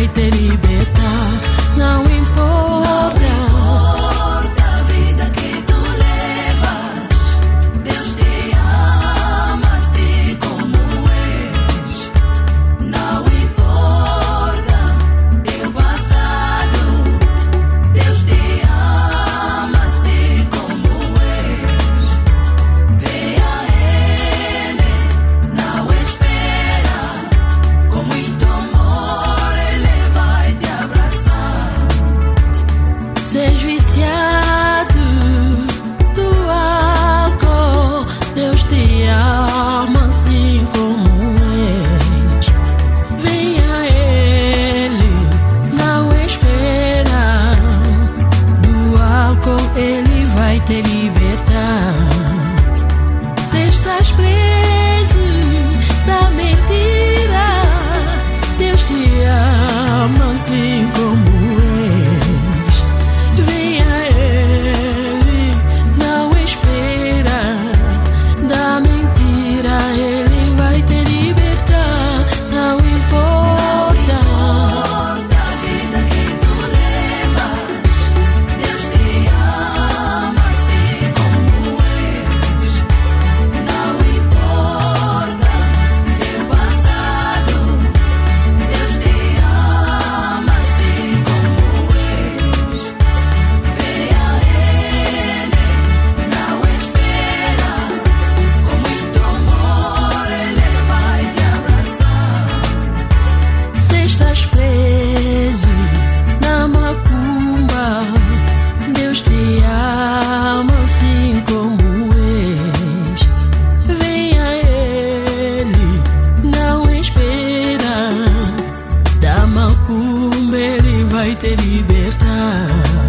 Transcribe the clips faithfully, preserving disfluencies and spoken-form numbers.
vai te libertar. Não importa, não importa a vida que tu levas, Deus te ama assim como és. Não importa teu passado, Deus te ama assim como és. Vê a Ele, não espera, com muito amor Ele vai te abraçar. seja viciado do álcool, Deus te ama assim como és. Venha a Ele, não espera, do álcool Ele vai te libertar. Se estás preso da mentira, Deus te ama assim como és. Venha a Ele, não espera, da mentira Ele vai te libertar. Não importa, Não importa a vida que tu levas, Deus te ama assim como és. Não importa teu passado, Deus te ama assim como és. Vê a Ele, não espera, com muito amor Ele vai te abraçar. se estás preso na macumba, Deus te ama assim como és. Venha a Ele, não espera, da macumba Ele vai te libertar.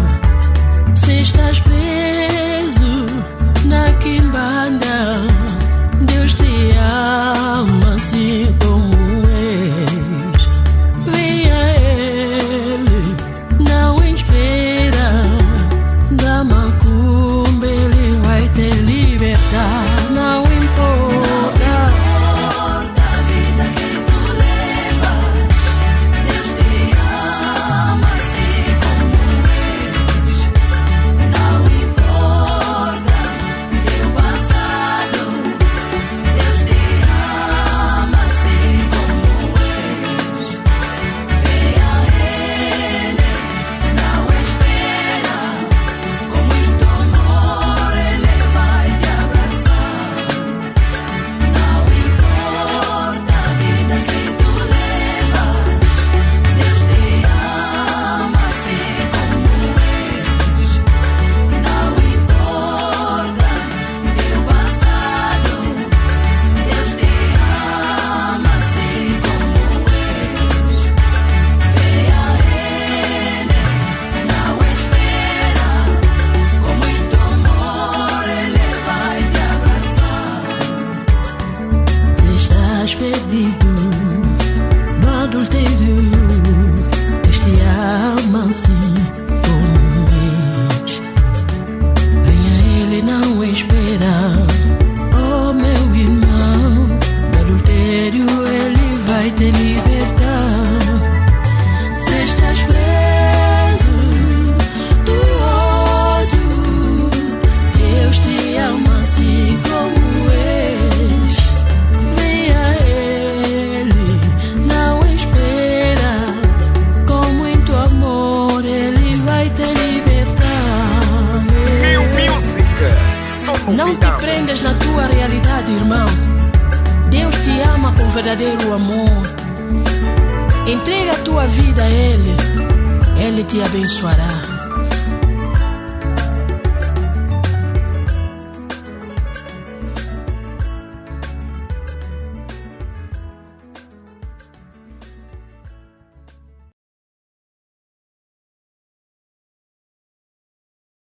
Se estás preso na quimbanda, Deus te ama assim como és. Venha a Ele, não espera, da macumba Ele vai te libertar. Não importa, Importa a vida que tu levas, Deus te ama assim como és. Não importa teu passado, Deus te ama assim como és. Vê a Ele, não espera, com muito amor Ele vai te abraçar. Não importa a vida que tu levas, Deus te ama assim como és. Não importa teu passado, Deus te ama assim como és. Vê a Ele, não espera, com muito amor Ele vai te abraçar. se estás perdido no adultério, Deus te ama assim como és. Venha a Ele, não espera, oh meu irmão, no adultério Ele vai te libertar. Se estás preso do ódio, Deus te ama assim como és. Venha a Ele, não espera, com muito amor Ele vai te libertar. New Música, só Não te convidamos. prendas na tua realidade, irmão. Deus te ama com verdadeiro amor. Entrega a tua vida a Ele, Ele te abençoará.